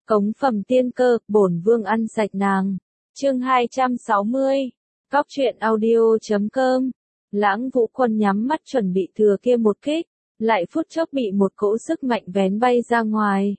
Cống phẩm tiên cơ, bổn vương ăn sạch nàng. Chương 260. Cóc truyện audio.com. Lãng Vũ Quân nhắm mắt chuẩn bị thừa kia một kích, lại phút chốc bị một cỗ sức mạnh vén bay ra ngoài.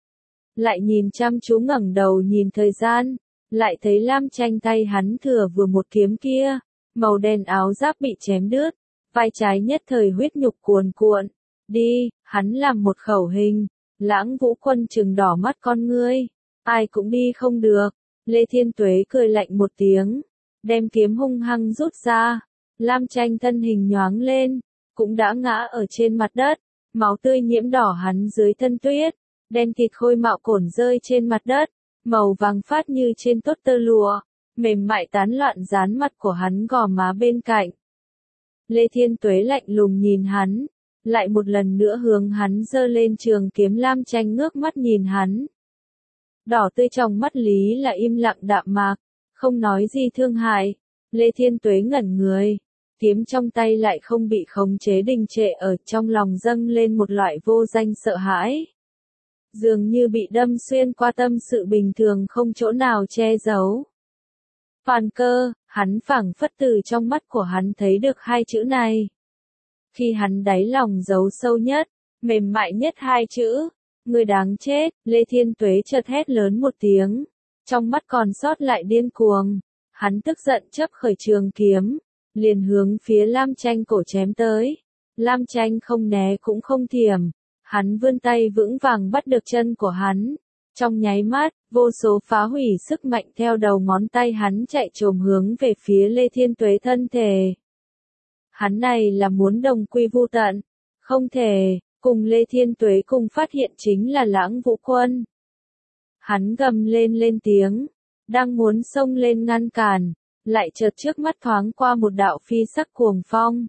Lại nhìn chăm chú ngẩng đầu nhìn thời gian, lại thấy Lam Tranh tay hắn thừa vừa một kiếm kia, màu đen áo giáp bị chém đứt, vai trái nhất thời huyết nhục cuồn cuộn. Đi, hắn làm một khẩu hình. Lãng Vũ Quân trừng đỏ mắt con ngươi, ai cũng đi không được. Lê Thiên Tuế cười lạnh một tiếng, đem kiếm hung hăng rút ra. Lam Tranh thân hình nhoáng lên, cũng đã ngã ở trên mặt đất, máu tươi nhiễm đỏ hắn dưới thân tuyết, đen kịt khôi mạo cổn rơi trên mặt đất, màu vàng phát như trên tốt tơ lụa, mềm mại tán loạn dán mặt của hắn gò má bên cạnh. Lê Thiên Tuế lạnh lùng nhìn hắn, lại một lần nữa hướng hắn giơ lên trường kiếm. Lam Tranh ngước mắt nhìn hắn. Đỏ tươi trong mắt Lý là im lặng đạm mạc, không nói gì thương hại. Lê Thiên Tuế ngẩn người, kiếm trong tay lại không bị khống chế đình trệ, ở trong lòng dâng lên một loại vô danh sợ hãi. Dường như bị đâm xuyên qua tâm sự bình thường không chỗ nào che giấu. Toàn cơ, hắn phảng phất từ trong mắt của hắn thấy được hai chữ này. Khi hắn đáy lòng giấu sâu nhất, mềm mại nhất hai chữ, người đáng chết. Lê Thiên Tuế chợt hét lớn một tiếng, trong mắt còn sót lại điên cuồng. Hắn tức giận chấp khởi trường kiếm, liền hướng phía Lam Tranh cổ chém tới. Lam Tranh không né cũng không thiểm, hắn vươn tay vững vàng bắt được chân của hắn. Trong nháy mắt, vô số phá hủy sức mạnh theo đầu ngón tay hắn chạy trồm hướng về phía Lê Thiên Tuế thân thể. Hắn này là muốn đồng quy vu tận, không thể. Cùng Lê Thiên Tuế cùng phát hiện chính là Lãng Vũ Quân. Hắn gầm lên tiếng, đang muốn xông lên ngăn cản, lại chợt trước mắt thoáng qua một đạo phi sắc cuồng phong.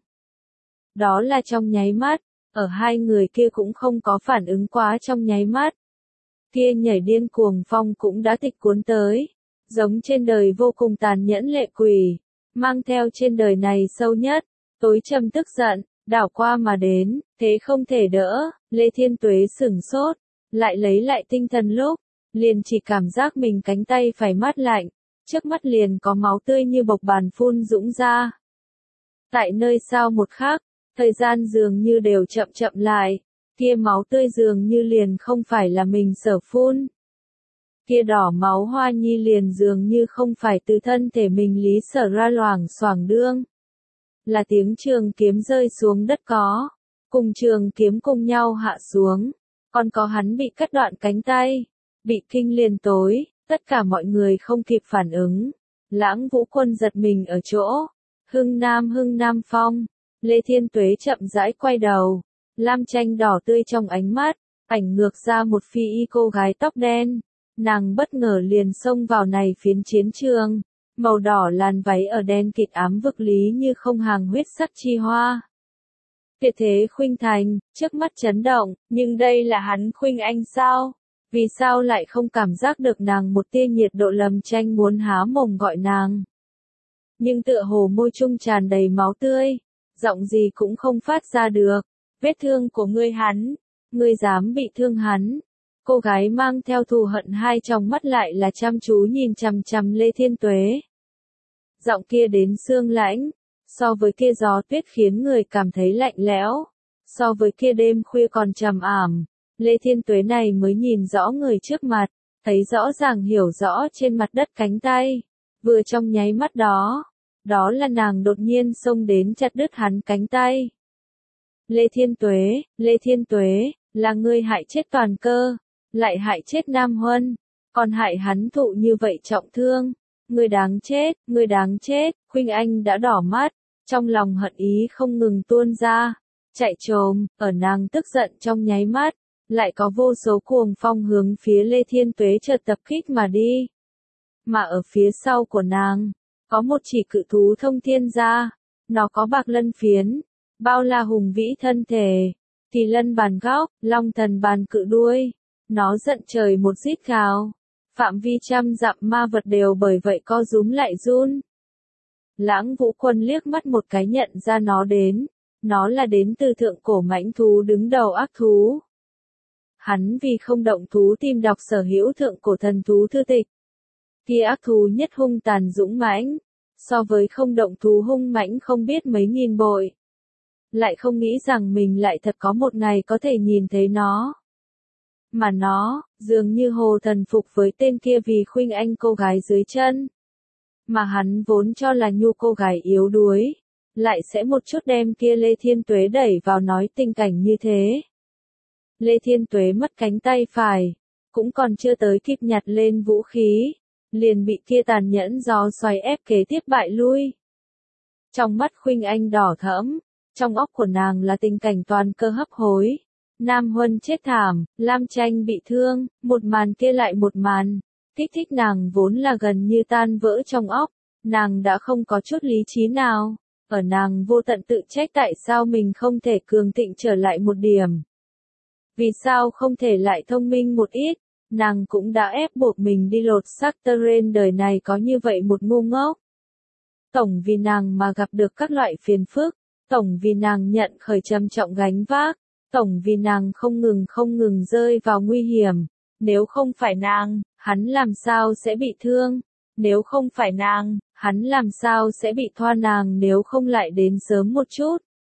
Đó là trong nháy mắt, ở hai người kia cũng không có phản ứng quá trong nháy mắt. Kia nhảy điên cuồng phong cũng đã tịch cuốn tới, giống trên đời vô cùng tàn nhẫn lệ quỷ, mang theo trên đời này sâu nhất, tối trầm tức giận, đảo qua mà đến, thế không thể đỡ. Lê Thiên Tuế sửng sốt, lại lấy lại tinh thần lúc, liền chỉ cảm giác mình cánh tay phải mát lạnh, trước mắt liền có máu tươi như bộc bàn phun dũng ra. Tại nơi sao một khắc, thời gian dường như đều chậm chậm lại, kia máu tươi dường như liền không phải là mình sở phun. Kia đỏ máu hoa nhi liền dường như không phải từ thân thể mình lý sở ra loảng xoảng đương. Là tiếng trường kiếm rơi xuống đất có, cùng trường kiếm cùng nhau hạ xuống, còn có hắn bị cắt đoạn cánh tay, bị kinh liền tối, tất cả mọi người không kịp phản ứng. Lãng Vũ Quân giật mình ở chỗ, Hưng Nam Phong. Lê Thiên Tuế chậm rãi quay đầu, Lam Tranh đỏ tươi trong ánh mắt, ảnh ngược ra một phi y cô gái tóc đen, nàng bất ngờ liền xông vào này phiến chiến trường. Màu đỏ làn váy ở đen kịt ám vực lý như không hàng huyết sắc chi hoa. Tuyệt thế khuynh thành, trước mắt chấn động, nhưng đây là hắn khuynh anh sao? Vì sao lại không cảm giác được nàng một tia nhiệt độ? Lâm Tranh muốn há mồm gọi nàng. Nhưng tựa hồ môi trung tràn đầy máu tươi, giọng gì cũng không phát ra được. Vết thương của ngươi dám bị thương hắn. Cô gái mang theo thù hận hai trong mắt lại là chăm chú nhìn chằm chằm Lê Thiên Tuế. Giọng kia đến xương lãnh, so với kia gió tuyết khiến người cảm thấy lạnh lẽo, so với kia đêm khuya còn trầm ảm. Lê Thiên Tuế này mới nhìn rõ người trước mặt, thấy rõ ràng hiểu rõ trên mặt đất cánh tay. Vừa trong nháy mắt đó, đó là nàng đột nhiên xông đến chặt đứt hắn cánh tay. Lê Thiên Tuế, là ngươi hại chết Toàn Cơ, lại hại chết Nam Huân, còn hại hắn thụ như vậy trọng thương. Ngươi đáng chết. Khuynh Anh đã đỏ mắt, trong lòng hận ý không ngừng tuôn ra, chạy trồm, ở nàng tức giận trong nháy mắt, lại có vô số cuồng phong hướng phía Lê Thiên Tuế chợt tập kích mà đi. Mà ở phía sau của nàng, có một chỉ cự thú thông thiên gia, nó có bạc lân phiến, bao la hùng vĩ thân thể, thì lân bàn góc, long thần bàn cự đuôi, nó giận trời một rít gào. Phạm vi trăm dặm ma vật đều bởi vậy co rúm lại run. Lãng Vũ Quân liếc mắt một cái nhận ra nó là đến từ thượng cổ mãnh thú đứng đầu ác thú. Hắn vì không động thú tìm đọc sở hữu thượng cổ thần thú thư tịch. Kia ác thú nhất hung tàn dũng mãnh, so với không động thú hung mãnh không biết mấy nghìn bội. Lại không nghĩ rằng mình lại thật có một ngày có thể nhìn thấy nó. Mà nó, dường như hồ thần phục với tên kia vì khuynh anh cô gái dưới chân. Mà hắn vốn cho là nhu cô gái yếu đuối, lại sẽ một chút đem kia Lê Thiên Tuế đẩy vào nói tình cảnh như thế. Lê Thiên Tuế mất cánh tay phải, cũng còn chưa tới kịp nhặt lên vũ khí, liền bị kia tàn nhẫn gió xoáy ép kế tiếp bại lui. Trong mắt khuynh anh đỏ thẫm, trong óc của nàng là tình cảnh toàn cơ hấp hối. Nam Huân chết thảm, Lam Tranh bị thương, một màn kia lại một màn, kích thích nàng vốn là gần như tan vỡ trong óc, nàng đã không có chút lý trí nào, ở nàng vô tận tự trách tại sao mình không thể cường thịnh trở lại một điểm. Vì sao không thể lại thông minh một ít, nàng cũng đã ép buộc mình đi lột xác Teren đời này có như vậy một ngu ngốc. Tổng vì nàng mà gặp được các loại phiền phức, tổng vì nàng nhận khởi trầm trọng gánh vác. Tổng vì nàng không ngừng rơi vào nguy hiểm, nếu không phải nàng, hắn làm sao sẽ bị thương, nếu không phải nàng, hắn làm sao sẽ bị thoa nàng nếu không lại đến sớm một chút.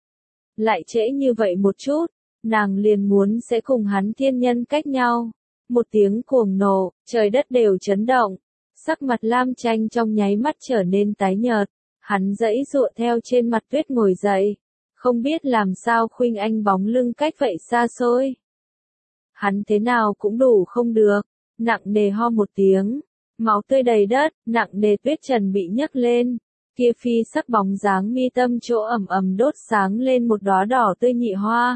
Lại trễ như vậy một chút, nàng liền muốn sẽ cùng hắn thiên nhân cách nhau. Một tiếng cuồng nổ, trời đất đều chấn động, sắc mặt Lam Tranh trong nháy mắt trở nên tái nhợt, hắn giãy giụa theo trên mặt tuyết ngồi dậy. Không biết làm sao khuynh anh bóng lưng cách vậy xa xôi. Hắn thế nào cũng đủ không được, nặng nề ho một tiếng, máu tươi đầy đất, nặng nề tuyết trần bị nhấc lên, kia phi sắc bóng dáng mi tâm chỗ ẩm ẩm đốt sáng lên một đóa đỏ tươi nhị hoa.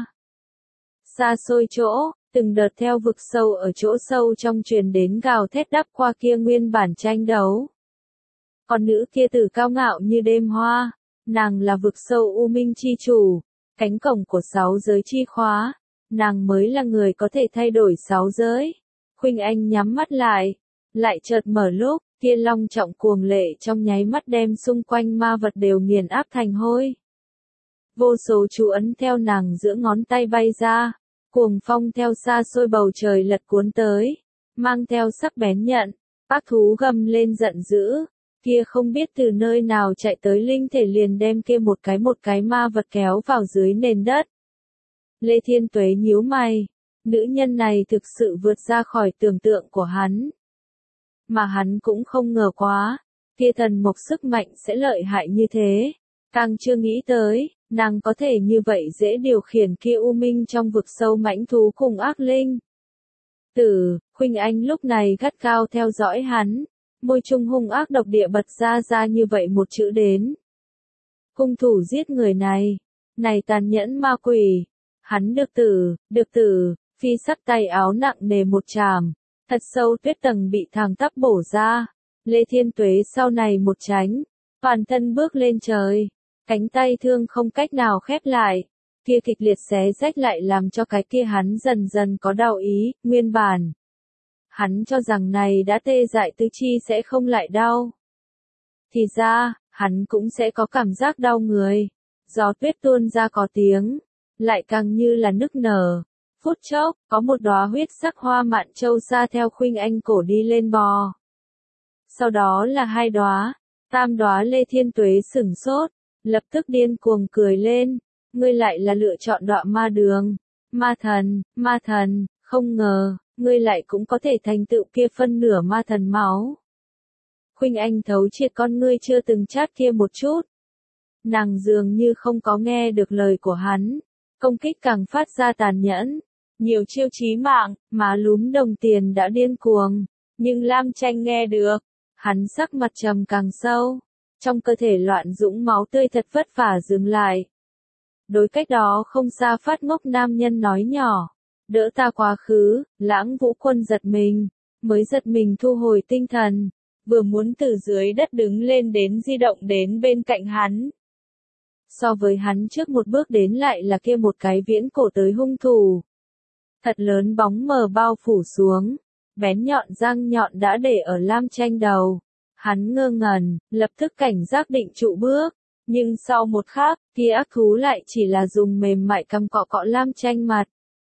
Xa xôi chỗ, từng đợt theo vực sâu ở chỗ sâu trong truyền đến gào thét đắp qua kia nguyên bản tranh đấu. Còn nữ kia tử cao ngạo như đêm hoa. Nàng là vực sâu U Minh chi chủ, cánh cổng của 6 giới chi khóa, nàng mới là người có thể thay đổi 6 giới. Khuynh Anh nhắm mắt lại chợt mở lúc, kia long trọng cuồng lệ trong nháy mắt đem xung quanh ma vật đều nghiền áp thành hôi. Vô số chú ấn theo nàng giữa ngón tay bay ra, cuồng phong theo xa xôi bầu trời lật cuốn tới, mang theo sắc bén nhận, ác thú gầm lên giận dữ. Kia không biết từ nơi nào chạy tới linh thể liền đem kia một cái ma vật kéo vào dưới nền đất. Lê Thiên Tuế nhíu mày, nữ nhân này thực sự vượt ra khỏi tưởng tượng của hắn. Mà hắn cũng không ngờ quá, kia thần mộc sức mạnh sẽ lợi hại như thế. Càng chưa nghĩ tới, nàng có thể như vậy dễ điều khiển kia u minh trong vực sâu mãnh thú cùng ác linh. Khuynh Anh lúc này gắt gao theo dõi hắn. Môi trung hung ác độc địa bật ra như vậy một chữ đến. Hung thủ giết người này tàn nhẫn ma quỷ. Hắn được tử, phi sắc tay áo nặng nề một chàm, thật sâu tuyết tầng bị thẳng tắp bổ ra. Lê Thiên Tuế sau này một tránh, toàn thân bước lên trời, cánh tay thương không cách nào khép lại. Kia kịch liệt xé rách lại làm cho cái kia hắn dần dần có đau ý, nguyên bản. Hắn cho rằng này đã tê dại tứ chi sẽ không lại đau. Thì ra, hắn cũng sẽ có cảm giác đau người. Gió tuyết tuôn ra có tiếng, lại càng như là nức nở. Phút chốc, có một đóa huyết sắc hoa mạn châu sa theo Khuynh Anh cổ đi lên bò. Sau đó là 2 đóa, 3 đóa. Lê Thiên Tuế sửng sốt, lập tức điên cuồng cười lên. Ngươi lại là lựa chọn đọa ma đường. Ma thần, không ngờ. Ngươi lại cũng có thể thành tựu kia phân nửa ma thần máu. Khuynh Anh thấu triệt con ngươi chưa từng chát kia một chút. Nàng dường như không có nghe được lời của hắn. Công kích càng phát ra tàn nhẫn. Nhiều chiêu chí mạng, má lúm đồng tiền đã điên cuồng. Nhưng Lam Tranh nghe được. Hắn sắc mặt trầm càng sâu. Trong cơ thể loạn dũng máu tươi thật vất vả dừng lại. Đối cách đó không xa phát ngốc nam nhân nói nhỏ. Đỡ ta quá khứ, Lãng Vũ Quân giật mình, mới giật mình thu hồi tinh thần, vừa muốn từ dưới đất đứng lên đến di động đến bên cạnh hắn. So với hắn trước một bước đến lại là kia một cái viễn cổ tới hung thủ. Thật lớn bóng mờ bao phủ xuống, bén nhọn răng nhọn đã để ở Lam Tranh đầu. Hắn ngơ ngẩn, lập tức cảnh giác định trụ bước, nhưng sau một khắc, kia ác thú lại chỉ là dùng mềm mại cằm cọ cọ Lam Tranh mặt.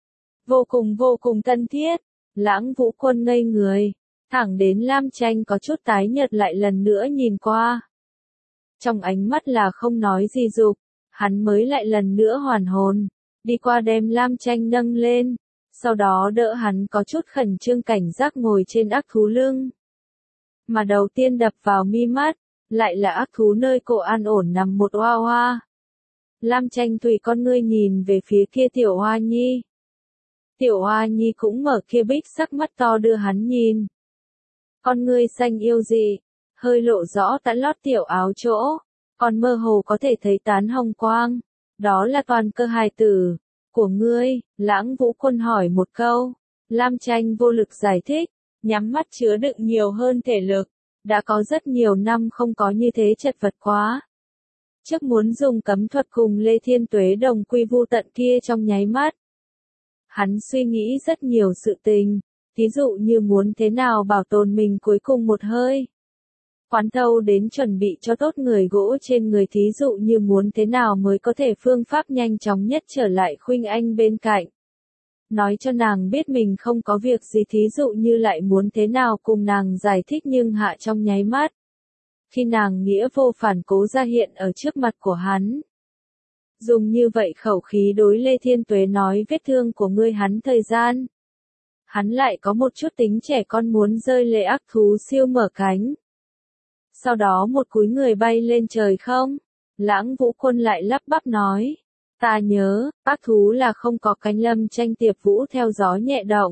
vô cùng thân thiết. Lãng Vũ Quân ngây người, thẳng đến Lam Tranh có chút tái nhợt lại lần nữa nhìn qua. Trong ánh mắt là không nói gì dục, hắn mới lại lần nữa hoàn hồn, đi qua đem Lam Tranh nâng lên, sau đó đỡ hắn có chút khẩn trương cảnh giác ngồi trên ác thú lưng. Mà đầu tiên đập vào mi mắt, lại là ác thú nơi cổ an ổn nằm một oa oa. Lam Tranh tùy con ngươi nhìn về phía kia tiểu Hoa Nhi. Tiểu Hoa Nhi cũng mở kia bích sắc mắt to đưa hắn nhìn. Con ngươi xanh yêu dị, hơi lộ rõ tãn lót tiểu áo chỗ, còn mơ hồ có thể thấy tán hồng quang. Đó là toàn cơ hài tử của ngươi. Lãng Vũ Quân hỏi một câu. Lam Tranh vô lực giải thích, nhắm mắt chứa đựng nhiều hơn thể lực. Đã có rất nhiều năm không có như thế chật vật quá. Trước muốn dùng cấm thuật cùng Lê Thiên Tuế đồng quy vu tận kia trong nháy mắt. Hắn suy nghĩ rất nhiều sự tình, thí dụ như muốn thế nào bảo tồn mình cuối cùng một hơi. Quán thâu đến chuẩn bị cho tốt người gỗ trên người, thí dụ như muốn thế nào mới có thể phương pháp nhanh chóng nhất trở lại Khuynh Anh bên cạnh. Nói cho nàng biết mình không có việc gì, thí dụ như lại muốn thế nào cùng nàng giải thích nhưng hạ trong nháy mắt. Khi nàng nghĩa vô phản cố ra hiện ở trước mặt của hắn. Dùng như vậy khẩu khí đối Lê Thiên Tuế nói vết thương của ngươi hắn thời gian. Hắn lại có một chút tính trẻ con muốn rơi lệ ác thú siêu mở cánh. Sau đó một cúi người bay lên trời không? Lãng Vũ Quân lại lắp bắp nói. Ta nhớ, ác thú là không có cánh. Lâm Tranh Tiệp Vũ theo gió nhẹ động.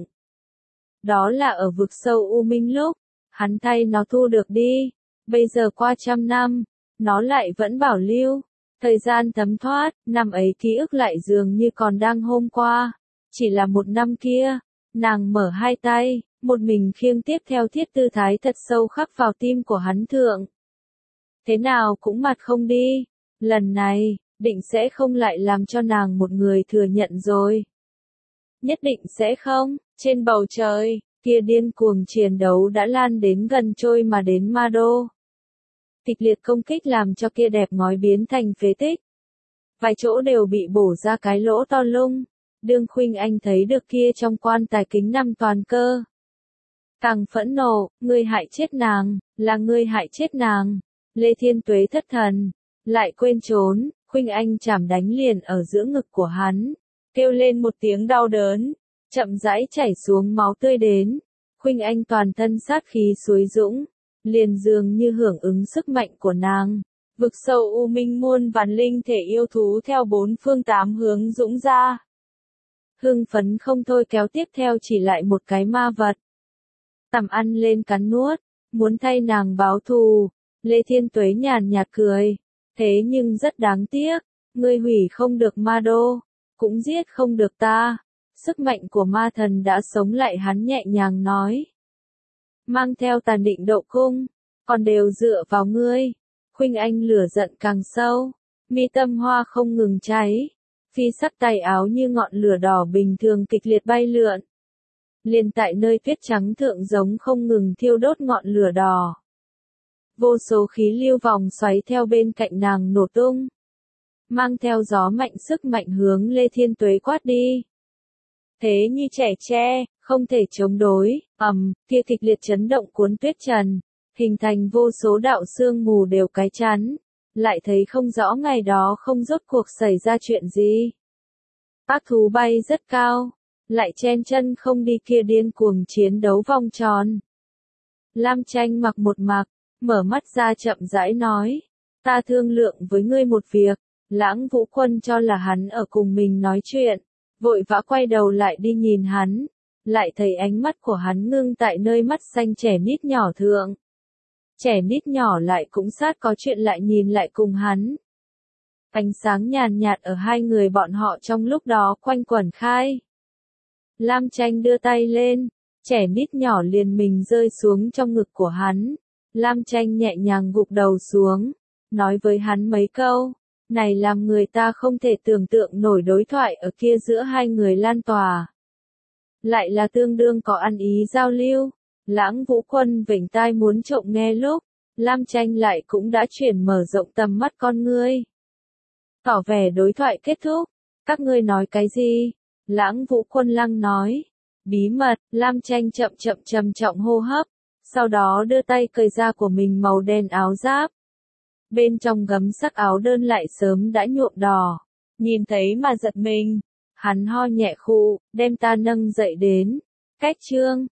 Đó là ở vực sâu u minh lúc, hắn thay nó thu được đi. Bây giờ qua 100 năm, nó lại vẫn bảo lưu. Thời gian thấm thoát, năm ấy ký ức lại dường như còn đang hôm qua. Chỉ là một năm kia, nàng mở hai tay, một mình khiêng tiếp theo thiết tư thái thật sâu khắc vào tim của hắn thượng. Thế nào cũng mặt không đi. Lần này, định sẽ không lại làm cho nàng một người thừa nhận rồi. Nhất định sẽ không. Trên bầu trời, kia điên cuồng chiến đấu đã lan đến gần trôi mà đến Ma Đô. Kịch liệt công kích làm cho kia đẹp ngói biến thành phế tích. Vài chỗ đều bị bổ ra cái lỗ to lung. Đương Khuynh Anh thấy được kia trong quan tài kính 5 toàn cơ. Càng phẫn nộ, ngươi hại chết nàng, là ngươi hại chết nàng. Lê Thiên Tuế thất thần, lại quên trốn, Khuynh Anh chảm đánh liền ở giữa ngực của hắn. Kêu lên một tiếng đau đớn, chậm rãi chảy xuống máu tươi đến. Khuynh Anh toàn thân sát khí suối dũng. Liền dường như hưởng ứng sức mạnh của nàng. Vực sâu u minh muôn vàn linh thể yêu thú theo bốn phương tám hướng dũng ra. Hưng phấn không thôi kéo tiếp theo chỉ lại một cái ma vật. Tầm ăn lên cắn nuốt, muốn thay nàng báo thù. Lê Thiên Tuế nhàn nhạt cười. Thế nhưng rất đáng tiếc, ngươi hủy không được Ma Đô, cũng giết không được ta. Sức mạnh của ma thần đã sống lại, hắn nhẹ nhàng nói. Mang theo Tàn Định Độ Cung, còn đều dựa vào ngươi. Khuynh Anh lửa giận càng sâu, mi tâm hoa không ngừng cháy, phi sắc tay áo như ngọn lửa đỏ bình thường kịch liệt bay lượn. Liền tại nơi tuyết trắng thượng giống không ngừng thiêu đốt ngọn lửa đỏ. Vô số khí lưu vòng xoáy theo bên cạnh nàng nổ tung. Mang theo gió mạnh sức mạnh hướng Lê Thiên Tuế quát đi. Thế như trẻ tre, không thể chống đối, kia kịch liệt chấn động cuốn tuyết trần, hình thành vô số đạo sương mù đều cái chắn, lại thấy không rõ ngày đó không rốt cuộc xảy ra chuyện gì. Ác thú bay rất cao, lại chen chân không đi kia điên cuồng chiến đấu vòng tròn. Lam Tranh mặc một mặc, mở mắt ra chậm rãi nói, ta thương lượng với ngươi một việc. Lãng Vũ Quân cho là hắn ở cùng mình nói chuyện, vội vã quay đầu lại đi nhìn hắn, lại thấy ánh mắt của hắn ngưng tại nơi mắt xanh trẻ nít nhỏ thượng. Trẻ nít nhỏ lại cũng sát có chuyện lại nhìn lại cùng hắn. Ánh sáng nhàn nhạt ở hai người bọn họ trong lúc đó quanh quẩn khai. Lam Tranh đưa tay lên, trẻ nít nhỏ liền mình rơi xuống trong ngực của hắn. Lam Tranh nhẹ nhàng gục đầu xuống, nói với hắn mấy câu. Này làm người ta không thể tưởng tượng nổi đối thoại ở kia giữa hai người lan tỏa. Lại là tương đương có ăn ý giao lưu. Lãng Vũ Quân vểnh tai muốn trộm nghe lúc, Lam Tranh lại cũng đã chuyển mở rộng tầm mắt con ngươi. Tỏ vẻ đối thoại kết thúc, các ngươi nói cái gì? Lãng Vũ Quân Lăng nói. Bí mật, Lam Tranh chậm chậm trầm trọng hô hấp, sau đó đưa tay cởi ra của mình màu đen áo giáp. Bên trong gấm sắc áo đơn lại sớm đã nhuộm đỏ, nhìn thấy mà giật mình, hắn ho nhẹ khụ, đem ta nâng dậy đến, cách chương.